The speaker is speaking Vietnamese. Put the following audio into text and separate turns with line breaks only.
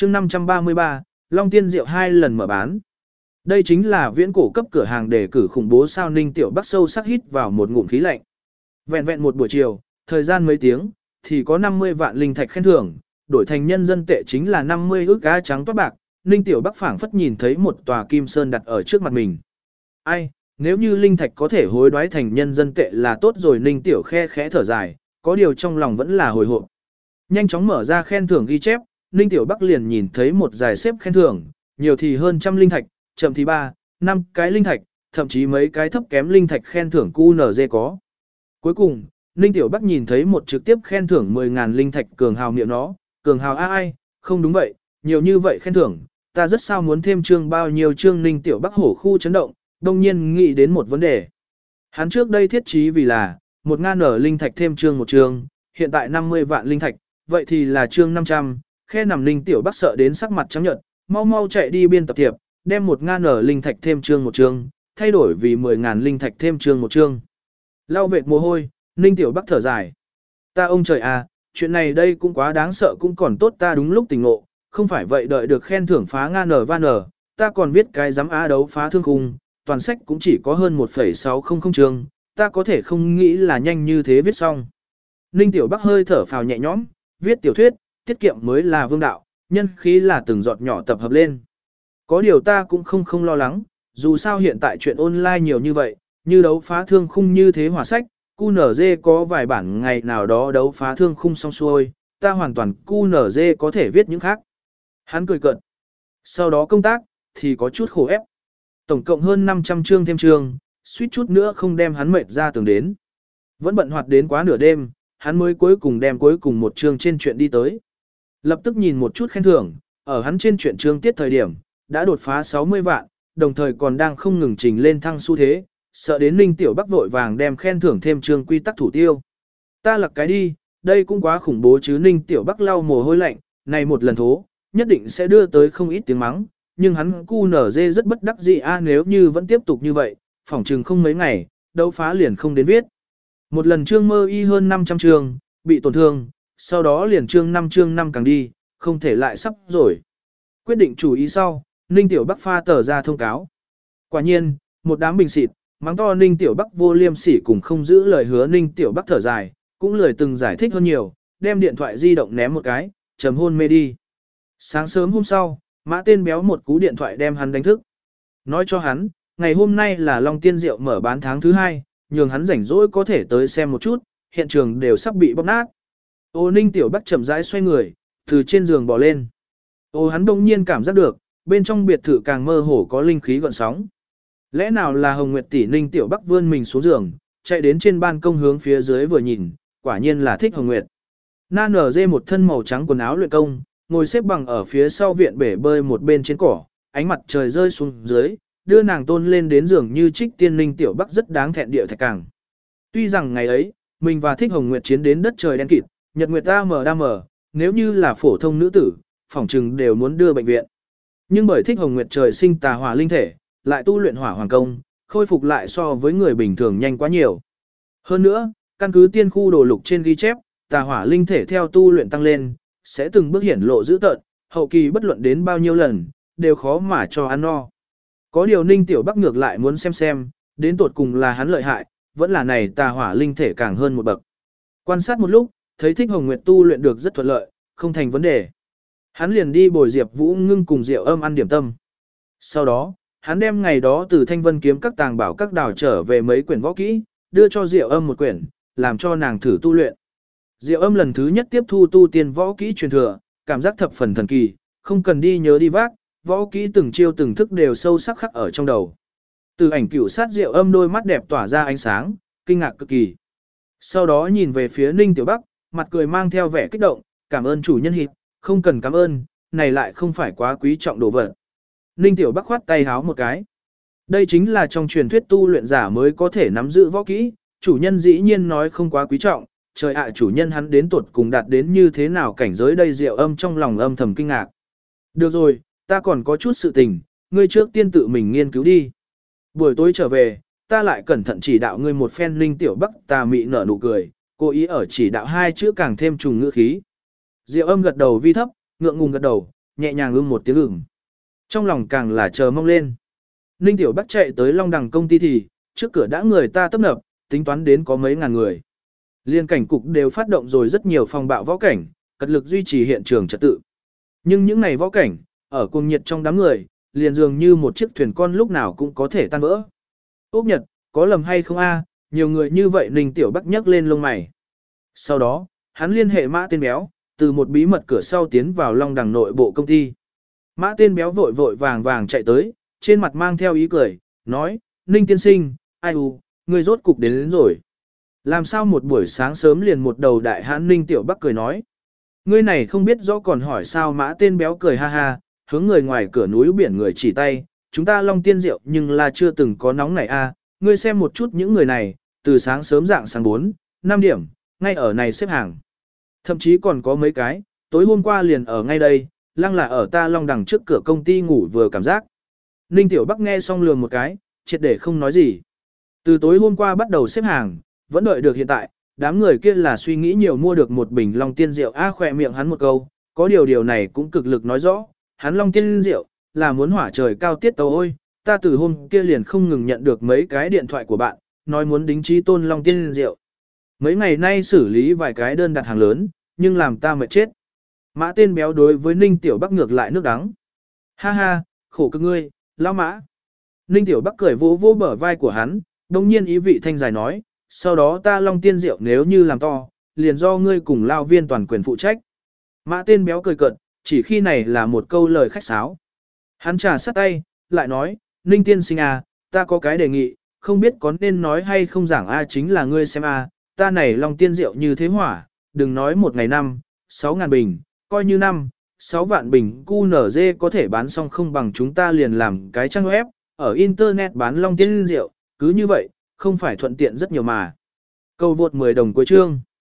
chương 533, Long Tiên Rượu 2 lần mở bán. Đây chính là viễn cổ cấp cửa hàng đề cử khủng bố sao Ninh Tiểu Bắc sâu sắc hít vào một ngụm khí lạnh. Vẹn vẹn một buổi chiều, thời gian mấy tiếng, thì có 50 vạn linh thạch khen thưởng, đổi thành nhân dân tệ chính là 50 ức cá trắng toát bạc. Ninh Tiểu Bắc phảng phất nhìn thấy một tòa kim sơn đặt ở trước mặt mình. Ai, nếu như linh thạch có thể hối đoái thành nhân dân tệ là tốt rồi. Ninh Tiểu khe khẽ thở dài, có điều trong lòng vẫn là hồi hộp. Nhanh chóng mở ra khen thưởng ghi chép, Ninh Tiểu Bắc liền nhìn thấy một dải xếp khen thưởng, nhiều thì hơn trăm linh thạch, chậm thì 3, 5 cái linh thạch, thậm chí mấy cái thấp kém linh thạch khen thưởng QNZ có. Cuối cùng, Ninh Tiểu Bắc nhìn thấy một trực tiếp khen thưởng 10.000 linh thạch. Cường hào miệng nó, cường hào ai, không đúng vậy, nhiều như vậy khen thưởng, ta rất sao muốn thêm chương bao nhiêu chương. Ninh Tiểu Bắc hổ khu chấn động, đông nhiên nghĩ đến một vấn đề. Hắn trước đây thiết trí vì là 1.000 linh thạch thêm chương một chương, hiện tại 50 vạn linh thạch, vậy thì là chương 500, khe nằm. Ninh Tiểu Bắc sợ đến sắc mặt trắng nhợt, mau mau chạy đi biên tập thiệp, đem 1.000 linh thạch thêm chương một chương, thay đổi vì 10.000 linh thạch thêm chương một chương. Lau vệt mồ hôi, Ninh Tiểu Bắc thở dài. Ta ông trời à, chuyện này đây cũng quá đáng sợ, cũng còn tốt ta đúng lúc tỉnh ngộ, không phải vậy đợi được khen thưởng phá ngàn van ta còn viết cái giám á đấu phá thương khung, toàn sách cũng chỉ có hơn 1,600 chương, ta có thể không nghĩ là nhanh như thế viết xong. Ninh Tiểu Bắc hơi thở phào nhẹ nhõm, viết tiểu thuyết, tiết kiệm mới là vương đạo, nhân khí là từng giọt nhỏ tập hợp lên. Có điều ta cũng không lo lắng, dù sao hiện tại chuyện online nhiều như vậy, như đấu phá thương khung như thế hỏa sách, QNZ có vài bản ngày nào đó đấu phá thương khung xong xuôi, ta hoàn toàn QNZ có thể viết những khác. Hắn cười cợt. Sau đó công tác, thì có chút khổ ép. Tổng cộng hơn 500 chương thêm chương, suýt chút nữa không đem hắn mệt ra tường đến. Vẫn bận hoạt đến quá nửa đêm, hắn mới cuối cùng đem cuối cùng một chương trên chuyện đi tới. Lập tức nhìn một chút khen thưởng, ở hắn trên chuyện chương tiết thời điểm, đã đột phá 60 vạn, đồng thời còn đang không ngừng trình lên thăng xu thế, sợ đến Ninh Tiểu Bắc vội vàng đem khen thưởng thêm chương quy tắc thủ tiêu. Ta lặc cái đi, đây cũng quá khủng bố chứ. Ninh Tiểu Bắc lau mồ hôi lạnh, này một lần thố, nhất định sẽ đưa tới không ít tiếng mắng, nhưng hắn QNZ rất bất đắc dĩ nếu như vẫn tiếp tục như vậy, phỏng chừng không mấy ngày, đấu phá liền không đến viết. Một lần chương mơ y hơn 500 chương, bị tổn thương, sau đó liền chương 5 càng đi, không thể lại sắp rồi. Quyết định chủ ý sau, Ninh Tiểu Bắc pha tờ ra thông cáo. Quả nhiên, một đám bình xịt, mắng to Ninh Tiểu Bắc vô liêm sỉ cùng không giữ lời hứa. Ninh Tiểu Bắc thở dài, cũng lười từng giải thích hơn nhiều, đem điện thoại di động ném một cái, trầm hôn mê đi. Sáng sớm hôm sau, Mã tên béo một cú điện thoại đem hắn đánh thức. Nói cho hắn, ngày hôm nay là Long Tiên Rượu mở bán tháng thứ 2, nhường hắn rảnh rỗi có thể tới xem một chút, hiện trường đều sắp bị bóp nát. Ô Ninh Tiểu Bắc chậm rãi xoay người, từ trên giường bò lên. Ô hắn đông nhiên cảm giác được, bên trong biệt thự càng mơ hồ có linh khí gợn sóng. Lẽ nào là Hồng Nguyệt tỷ? Ninh Tiểu Bắc vươn mình xuống giường, chạy đến trên ban công hướng phía dưới vừa nhìn, quả nhiên là Thích Hồng Nguyệt. Na nở dê một thân màu trắng quần áo luyện công, ngồi xếp bằng ở phía sau viện bể bơi một bên trên cỏ, ánh mặt trời rơi xuống dưới, đưa nàng tôn lên đến giường như trích tiên. Ninh Tiểu Bắc rất đáng thẹn địa thạch càng. Tuy rằng ngày ấy, mình và Thích Hồng Nguyệt chiến đến đất trời đen kịt, nhật nguyệt đa mờ, nếu như là phổ thông nữ tử, phỏng chừng đều muốn đưa bệnh viện. Nhưng bởi Thích Hồng Nguyệt trời sinh tà hỏa linh thể, lại tu luyện hỏa hoàng công, khôi phục lại so với người bình thường nhanh quá nhiều. Hơn nữa, căn cứ tiên khu đồ lục trên ghi chép, tà hỏa linh thể theo tu luyện tăng lên, sẽ từng bước hiển lộ dữ tợn, hậu kỳ bất luận đến bao nhiêu lần, đều khó mà cho ăn no. Có điều Ninh Tiểu Bắc ngược lại muốn xem, đến tột cùng là hắn lợi hại, vẫn là này tà hỏa linh thể càng hơn một bậc. Quan sát một lúc, thấy Thích Hồng Nguyệt tu luyện được rất thuận lợi, không thành vấn đề. Hắn liền đi bồi Diệp Vũ Ngưng cùng Diệu Âm ăn điểm tâm. Sau đó, hắn đem ngày đó từ Thanh Vân kiếm các tàng bảo các đào trở về mấy quyển võ kỹ, đưa cho Diệu Âm một quyển, làm cho nàng thử tu luyện. Diệu Âm lần thứ nhất tiếp thu tu tiên võ kỹ truyền thừa, cảm giác thập phần thần kỳ, không cần đi nhớ đi vác, võ kỹ từng chiêu từng thức đều sâu sắc khắc ở trong đầu. Từ ảnh cửu sát Diệu Âm đôi mắt đẹp tỏa ra ánh sáng, kinh ngạc cực kỳ. Sau đó nhìn về phía Ninh Tiểu Bắc, mặt cười mang theo vẻ kích động, cảm ơn chủ nhân hít, không cần cảm ơn, này lại không phải quá quý trọng đồ vật. Ninh Tiểu Bắc khoát tay háo một cái. Đây chính là trong truyền thuyết tu luyện giả mới có thể nắm giữ võ kỹ, chủ nhân dĩ nhiên nói không quá quý trọng, trời ạ chủ nhân hắn đến tuột cùng đạt đến như thế nào cảnh giới đây. Diệu Âm trong lòng âm thầm kinh ngạc. Được rồi, ta còn có chút sự tình, ngươi trước tiên tự mình nghiên cứu đi. Buổi tối trở về, ta lại cẩn thận chỉ đạo ngươi một phen. Ninh Tiểu Bắc tà mị nở nụ cười, cố ý ở chỉ đạo hai chữ càng thêm trùng ngữ khí. Diệu Âm gật đầu vi thấp, ngượng ngùng gật đầu, nhẹ nhàng một tiếng ửng. Trong lòng càng là chờ mong lên. Ninh Tiểu Bắc chạy tới Long Đằng công ty thì, trước cửa đã người ta tấp nập, tính toán đến có mấy ngàn người. Liên cảnh cục đều phát động rồi rất nhiều phòng bạo võ cảnh, cật lực duy trì hiện trường trật tự. Nhưng những này võ cảnh, ở cuồng nhiệt trong đám người, liền dường như một chiếc thuyền con lúc nào cũng có thể tan vỡ. Úc Nhật, có lầm hay không a? Nhiều người như vậy Ninh Tiểu Bắc nhấc lên lông mày. Sau đó, hắn liên hệ Mã Tên Béo, từ một bí mật cửa sau tiến vào Long Đằng nội bộ công ty. Mã Tên Béo vội vội vàng vàng chạy tới, trên mặt mang theo ý cười, nói, Ninh tiên sinh, ai ngươi rốt cục đến rồi. Làm sao một buổi sáng sớm liền một đầu đại hãn Ninh Tiểu Bắc cười nói. Ngươi này không biết rõ còn hỏi sao. Mã Tên Béo cười ha ha, hướng người ngoài cửa núi biển người chỉ tay, chúng ta Long Tiên Diệu nhưng là chưa từng có nóng này a. Ngươi xem một chút những người này, từ sáng sớm dạng sáng 4, 5 điểm, ngay ở này xếp hàng. Thậm chí còn có mấy cái, tối hôm qua liền ở ngay đây, lăng là ở ta Long Đằng trước cửa công ty ngủ vừa cảm giác. Ninh Tiểu Bắc nghe xong lườm một cái, triệt để không nói gì. Từ tối hôm qua bắt đầu xếp hàng, vẫn đợi được hiện tại, đám người kia là suy nghĩ nhiều mua được một bình Long Tiên Rượu khỏe miệng hắn một câu, có điều này cũng cực lực nói rõ, hắn Long Tiên Rượu là muốn hỏa trời cao tiết tấu ôi, ta từ hôm kia liền không ngừng nhận được mấy cái điện thoại của bạn, nói muốn đính trí tôn Long Tiên Rượu. Mấy ngày nay xử lý vài cái đơn đặt hàng lớn, nhưng làm ta mệt chết. Mã Tên Béo đối với Ninh Tiểu Bắc ngược lại nước đắng. Ha ha, khổ cực ngươi, lão Mã. Ninh Tiểu Bắc cười vỗ vỗ bờ vai của hắn, đồng nhiên ý vị thanh dài nói, sau đó ta Long Tiên Rượu nếu như làm to, liền do ngươi cùng lao viên toàn quyền phụ trách. Mã Tên Béo cười cợt, chỉ khi này là một câu lời khách sáo. Hắn trà sắt tay, lại nói, Ninh tiên sinh à, ta có cái đề nghị, không biết có nên nói hay không giảng chính là ngươi xem ta này Long Tiên Rượu như thế hỏa, đừng nói một ngày 6.000 bình, coi như 6 vạn bình QNZ có thể bán xong không bằng chúng ta liền làm cái trang web, ở Internet bán Long Tiên Rượu, cứ như vậy, không phải thuận tiện rất nhiều mà. Câu vượt 10 đồng cuối chương.